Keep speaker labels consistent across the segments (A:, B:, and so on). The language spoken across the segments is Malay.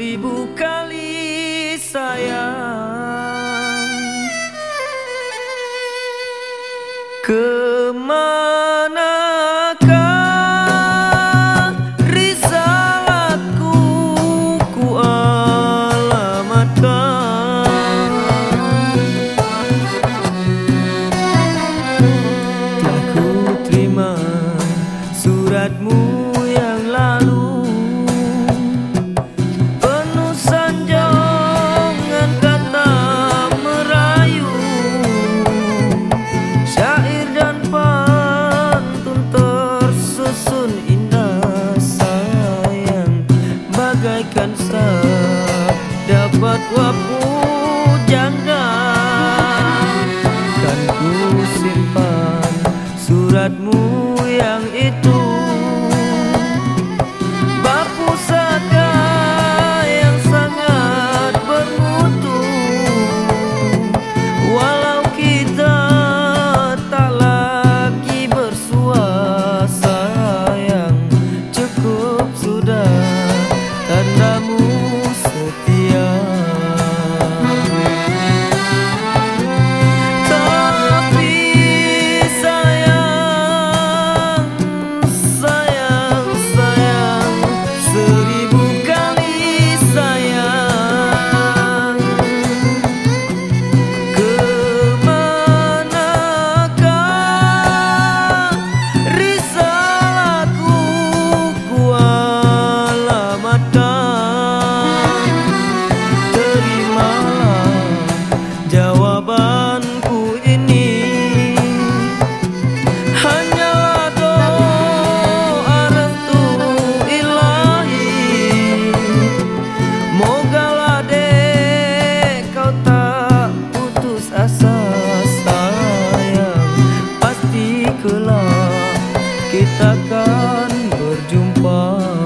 A: seribu kali sayang. Kemanakah risalatku ku alamatkan? Telah ku terima suratmu yang lalu, penuh sanjongan kata merayu, syair dan pantun tersusun indah sayang, bagaikan sabda fatwa pujangga. Kan ku simpan suratmu yang itu, bab pusaka yang sangat bermutu. Walau kita tak lagi bersua sayang, cukup sudah tandamu setia. Jawabanku ini hanyalah doa restu ilahi. Mogalah dek kau tak putus asa sayang, pasti kelak kita akan berjumpa.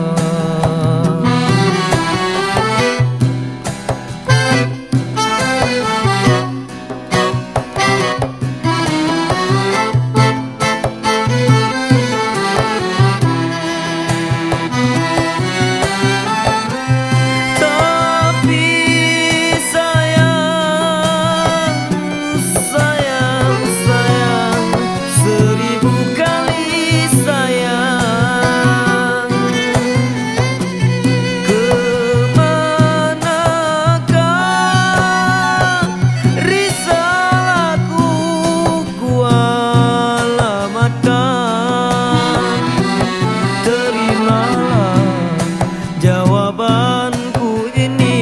A: Jawabanku ini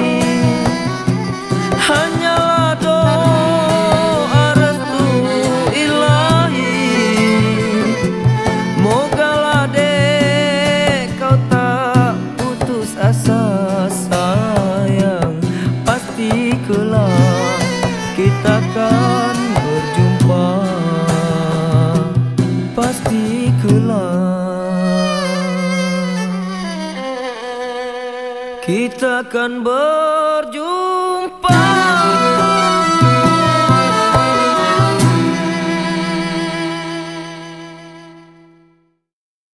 A: hanyalah doa restu ilahi. Mogalah dek kau tak putus asa sayang, pasti kelak kita akan berjumpa. Pasti kelak kita akan berjumpa.